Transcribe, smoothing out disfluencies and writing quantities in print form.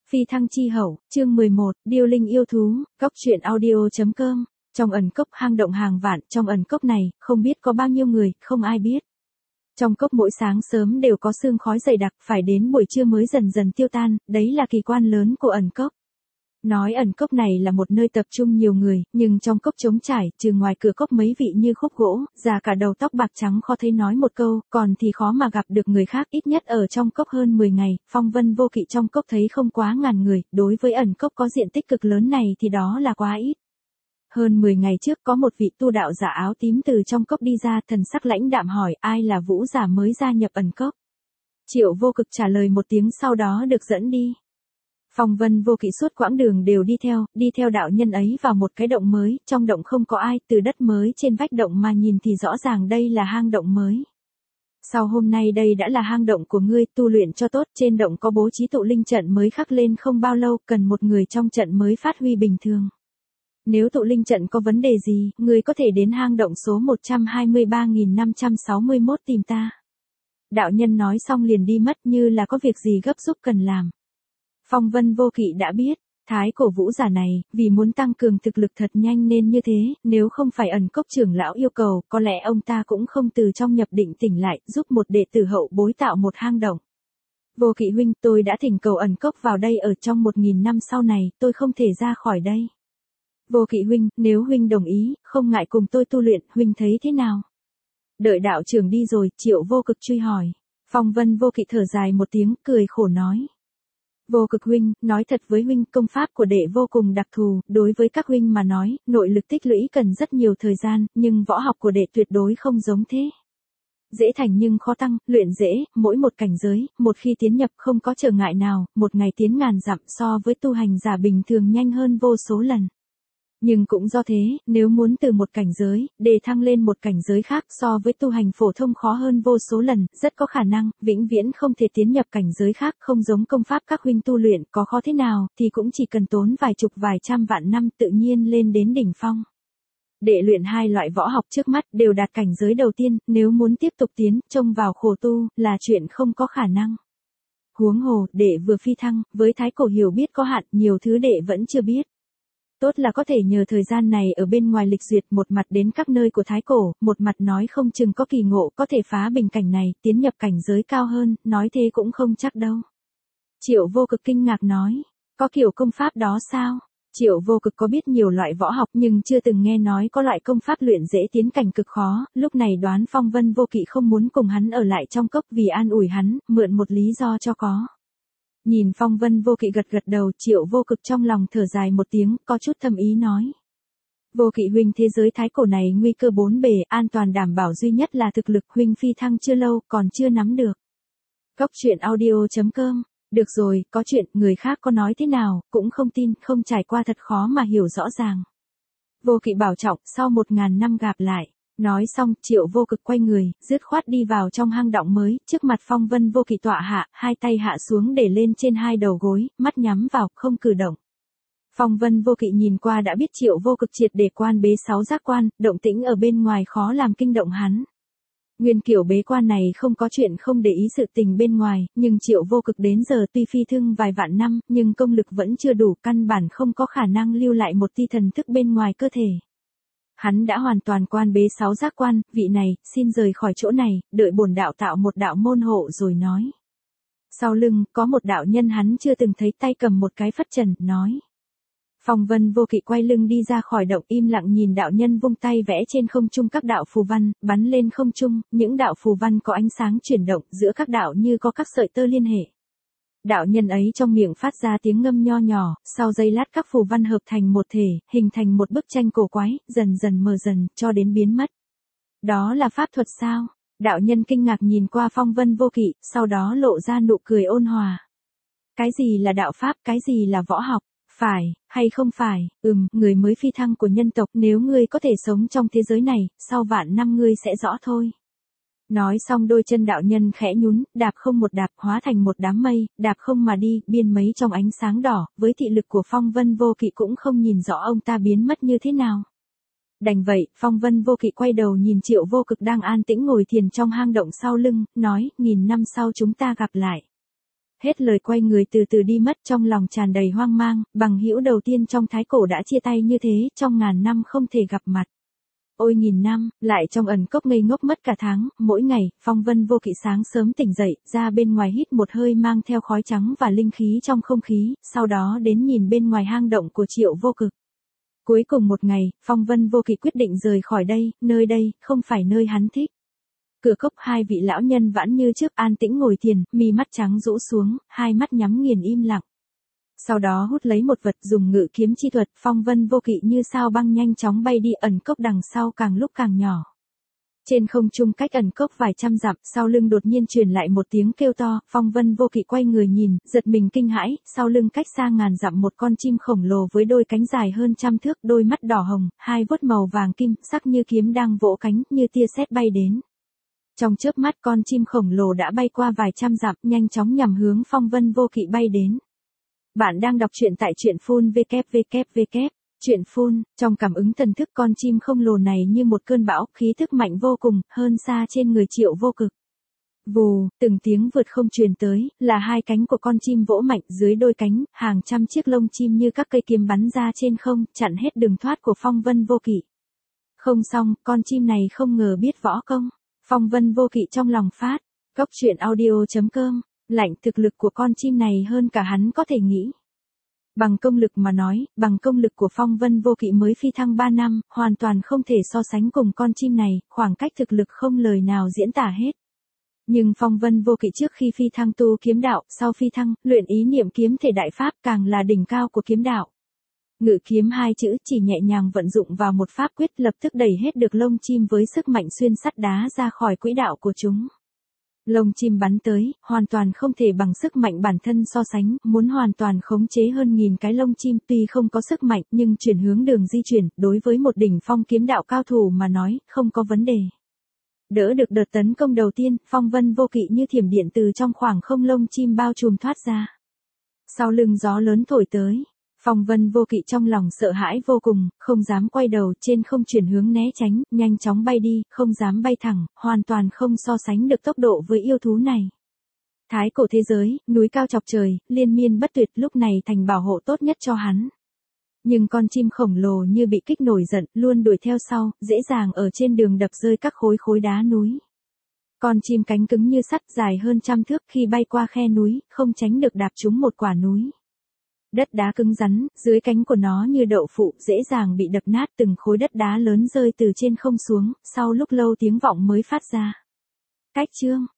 Phi thăng chi hậu, chương 11, điêu linh yêu thú, góc truyện audio.com. Trong ẩn cốc hang động hàng vạn, trong ẩn cốc này, không biết có bao nhiêu người, không ai biết. Trong cốc mỗi sáng sớm đều có sương khói dày đặc, phải đến buổi trưa mới dần dần tiêu tan, đấy là kỳ quan lớn của ẩn cốc. Nói ẩn cốc này là một nơi tập trung nhiều người, nhưng trong cốc trống trải, trừ ngoài cửa cốc mấy vị như khúc gỗ, già cả đầu tóc bạc trắng khó thấy nói một câu, còn thì khó mà gặp được người khác, ít nhất ở trong cốc hơn 10 ngày, phong vân vô kỵ trong cốc thấy không quá ngàn người, đối với ẩn cốc có diện tích cực lớn này thì đó là quá ít. Hơn 10 ngày trước có một vị tu đạo giả áo tím từ trong cốc đi ra, thần sắc lãnh đạm hỏi ai là vũ giả mới gia nhập ẩn cốc. Triệu Vô Cực trả lời một tiếng sau đó được dẫn đi. Phong vân vô kỵ suốt quãng đường đều đi theo đạo nhân ấy vào một cái động mới, trong động không có ai, từ đất mới trên vách động mà nhìn thì rõ ràng đây là hang động mới. Sau hôm nay đây đã là hang động của ngươi, tu luyện cho tốt, trên động có bố trí tụ linh trận mới khắc lên không bao lâu, cần một người trong trận mới phát huy bình thường. Nếu tụ linh trận có vấn đề gì, ngươi có thể đến hang động số 123.561 tìm ta. Đạo nhân nói xong liền đi mất như là có việc gì gấp rút cần làm. Phong vân vô kỵ đã biết, thái cổ vũ giả này, vì muốn tăng cường thực lực thật nhanh nên như thế, nếu không phải ẩn cốc trưởng lão yêu cầu, có lẽ ông ta cũng không từ trong nhập định tỉnh lại, giúp một đệ tử hậu bối tạo một hang động. Vô kỵ huynh, tôi đã thỉnh cầu ẩn cốc vào đây ở trong 1000 năm sau này, tôi không thể ra khỏi đây. Vô kỵ huynh, nếu huynh đồng ý, không ngại cùng tôi tu luyện, huynh thấy thế nào? Đợi đạo trưởng đi rồi, Triệu Vô Cực truy hỏi. Phong vân vô kỵ thở dài một tiếng, cười khổ nói. Vô Cực huynh, nói thật với huynh, công pháp của đệ vô cùng đặc thù, đối với các huynh mà nói, nội lực tích lũy cần rất nhiều thời gian, nhưng võ học của đệ tuyệt đối không giống thế. Dễ thành nhưng khó tăng, luyện dễ, mỗi một cảnh giới, một khi tiến nhập không có trở ngại nào, một ngày tiến ngàn dặm so với tu hành giả bình thường nhanh hơn vô số lần. Nhưng cũng do thế, nếu muốn từ một cảnh giới, để thăng lên một cảnh giới khác so với tu hành phổ thông khó hơn vô số lần, rất có khả năng, vĩnh viễn không thể tiến nhập cảnh giới khác, không giống công pháp các huynh tu luyện, có khó thế nào, thì cũng chỉ cần tốn vài chục vài trăm vạn năm tự nhiên lên đến đỉnh phong. Để luyện hai loại võ học trước mắt đều đạt cảnh giới đầu tiên, nếu muốn tiếp tục tiến, trông vào khổ tu, là chuyện không có khả năng. Huống hồ, đệ vừa phi thăng, với thái cổ hiểu biết có hạn, nhiều thứ đệ vẫn chưa biết. Tốt là có thể nhờ thời gian này ở bên ngoài lịch duyệt, một mặt đến các nơi của thái cổ, một mặt nói không chừng có kỳ ngộ, có thể phá bình cảnh này, tiến nhập cảnh giới cao hơn, nói thế cũng không chắc đâu. Triệu Vô Cực kinh ngạc nói, có kiểu công pháp đó sao? Triệu Vô Cực có biết nhiều loại võ học nhưng chưa từng nghe nói có loại công pháp luyện dễ tiến cảnh cực khó, lúc này đoán phong vân vô kỵ không muốn cùng hắn ở lại trong cốc vì an ủi hắn, mượn một lý do cho có. Nhìn phong vân vô kỵ gật đầu, Triệu Vô Cực trong lòng thở dài một tiếng, có chút thâm ý nói. Vô kỵ huynh, thế giới thái cổ này nguy cơ bốn bề, an toàn đảm bảo duy nhất là thực lực, huynh phi thăng chưa lâu, còn chưa nắm được. Góc truyện audio.com. Được rồi, có chuyện, người khác có nói thế nào, cũng không tin, không trải qua thật khó mà hiểu rõ ràng. Vô kỵ bảo trọng, sau 1000 năm gặp lại. Nói xong, Triệu Vô Cực quay người, dứt khoát đi vào trong hang động mới, trước mặt phong vân vô kỵ tọa hạ, hai tay hạ xuống để lên trên hai đầu gối, mắt nhắm vào, không cử động. Phong vân vô kỵ nhìn qua đã biết Triệu Vô Cực triệt để quan bế 6 giác quan, động tĩnh ở bên ngoài khó làm kinh động hắn. Nguyên kiểu bế quan này không có chuyện không để ý sự tình bên ngoài, nhưng Triệu Vô Cực đến giờ tuy phi thăng vài vạn năm, nhưng công lực vẫn chưa đủ, căn bản không có khả năng lưu lại một tia thần thức bên ngoài cơ thể. Hắn đã hoàn toàn quan bế 6 giác quan, vị này, xin rời khỏi chỗ này, đợi bổn đạo tạo một đạo môn hộ rồi nói. Sau lưng, có một đạo nhân hắn chưa từng thấy, tay cầm một cái phất trần, nói. Phong vân vô kỵ quay lưng đi ra khỏi động, im lặng nhìn đạo nhân vung tay vẽ trên không trung các đạo phù văn, bắn lên không trung, những đạo phù văn có ánh sáng chuyển động, giữa các đạo như có các sợi tơ liên hệ. Đạo nhân ấy trong miệng phát ra tiếng ngâm nho nhỏ, sau giây lát các phù văn hợp thành một thể, hình thành một bức tranh cổ quái, dần dần mờ dần, cho đến biến mất. Đó là pháp thuật sao? Đạo nhân kinh ngạc nhìn qua phong vân vô kỵ, sau đó lộ ra nụ cười ôn hòa. Cái gì là đạo pháp, cái gì là võ học? Phải, hay không phải, người mới phi thăng của nhân tộc, nếu ngươi có thể sống trong thế giới này, sau vạn năm ngươi sẽ rõ thôi. Nói xong đôi chân đạo nhân khẽ nhún, đạp không một đạp hóa thành một đám mây, đạp không mà đi, biên mấy trong ánh sáng đỏ, với thị lực của phong vân vô kỵ cũng không nhìn rõ ông ta biến mất như thế nào. Đành vậy, phong vân vô kỵ quay đầu nhìn Triệu Vô Cực đang an tĩnh ngồi thiền trong hang động sau lưng, nói, 1000 năm sau chúng ta gặp lại. Hết lời quay người từ từ đi mất, trong lòng tràn đầy hoang mang, bằng hữu đầu tiên trong thái cổ đã chia tay như thế, trong ngàn năm không thể gặp mặt. Ôi nghìn năm, lại trong ẩn cốc ngây ngốc mất cả tháng, mỗi ngày, Phong Vân Vô Kỵ sáng sớm tỉnh dậy, ra bên ngoài hít một hơi mang theo khói trắng và linh khí trong không khí, sau đó đến nhìn bên ngoài hang động của Triệu Vô Cực. Cuối cùng một ngày, Phong Vân Vô Kỵ quyết định rời khỏi đây, nơi đây, không phải nơi hắn thích. Cửa cốc hai vị lão nhân vẫn như trước an tĩnh ngồi thiền, mi mắt trắng rũ xuống, hai mắt nhắm nghiền im lặng. Sau đó hút lấy một vật dùng ngự kiếm chi thuật, Phong Vân Vô Kỵ như sao băng nhanh chóng bay đi, ẩn cốc đằng sau càng lúc càng nhỏ. Trên không trung cách ẩn cốc vài trăm dặm, sau lưng đột nhiên truyền lại một tiếng kêu to, Phong Vân Vô Kỵ quay người nhìn, giật mình kinh hãi, sau lưng cách xa ngàn dặm một con chim khổng lồ với đôi cánh dài hơn 100 thước, đôi mắt đỏ hồng, hai vuốt màu vàng kim, sắc như kiếm đang vỗ cánh, như tia sét bay đến. Trong chớp mắt con chim khổng lồ đã bay qua vài trăm dặm, nhanh chóng nhằm hướng Phong Vân Vô Kỵ bay đến. Bạn đang đọc truyện tại truyện phun www. Truyện phun, trong cảm ứng thần thức con chim khổng lồ này như một cơn bão, khí thức mạnh vô cùng, hơn xa trên người Triệu Vô Cực. Vù, từng tiếng vượt không truyền tới, là hai cánh của con chim vỗ mạnh, dưới đôi cánh, hàng trăm chiếc lông chim như các cây kiếm bắn ra trên không, chặn hết đường thoát của Phong Vân Vô Kỵ. Không xong, con chim này không ngờ biết võ công. Phong Vân Vô Kỵ trong lòng phát, Cốc Truyện Audio.com, lạnh, thực lực của con chim này hơn cả hắn có thể nghĩ. Bằng công lực mà nói, bằng công lực của Phong Vân Vô Kỵ mới phi thăng 3 năm, hoàn toàn không thể so sánh cùng con chim này, khoảng cách thực lực không lời nào diễn tả hết. Nhưng Phong Vân Vô Kỵ trước khi phi thăng tu kiếm đạo, sau phi thăng, luyện ý niệm kiếm thể đại pháp, càng là đỉnh cao của kiếm đạo. Ngự kiếm hai chữ chỉ nhẹ nhàng vận dụng vào một pháp quyết, lập tức đẩy hết được lông chim với sức mạnh xuyên sắt đá ra khỏi quỹ đạo của chúng. Lông chim bắn tới, hoàn toàn không thể bằng sức mạnh bản thân so sánh, muốn hoàn toàn khống chế hơn 1000 cái lông chim, tuy không có sức mạnh, nhưng chuyển hướng đường di chuyển, đối với một đỉnh phong kiếm đạo cao thủ mà nói, không có vấn đề. Đỡ được đợt tấn công đầu tiên, Phong Vân Vô Kỵ như thiểm điện từ trong khoảng không lông chim bao trùm thoát ra. Sau lưng gió lớn thổi tới. Phong Vân Vô Kỵ trong lòng sợ hãi vô cùng, không dám quay đầu, trên không chuyển hướng né tránh, nhanh chóng bay đi, không dám bay thẳng, hoàn toàn không so sánh được tốc độ với yêu thú này. Thái cổ thế giới, núi cao chọc trời, liên miên bất tuyệt, lúc này thành bảo hộ tốt nhất cho hắn. Nhưng con chim khổng lồ như bị kích nổi giận, luôn đuổi theo sau, dễ dàng ở trên đường đập rơi các khối đá núi. Con chim cánh cứng như sắt, dài hơn 100 thước, khi bay qua khe núi, không tránh được đạp trúng một quả núi. Đất đá cứng rắn, dưới cánh của nó như đậu phụ, dễ dàng bị đập nát, từng khối đất đá lớn rơi từ trên không xuống, sau lúc lâu tiếng vọng mới phát ra. Cách chương,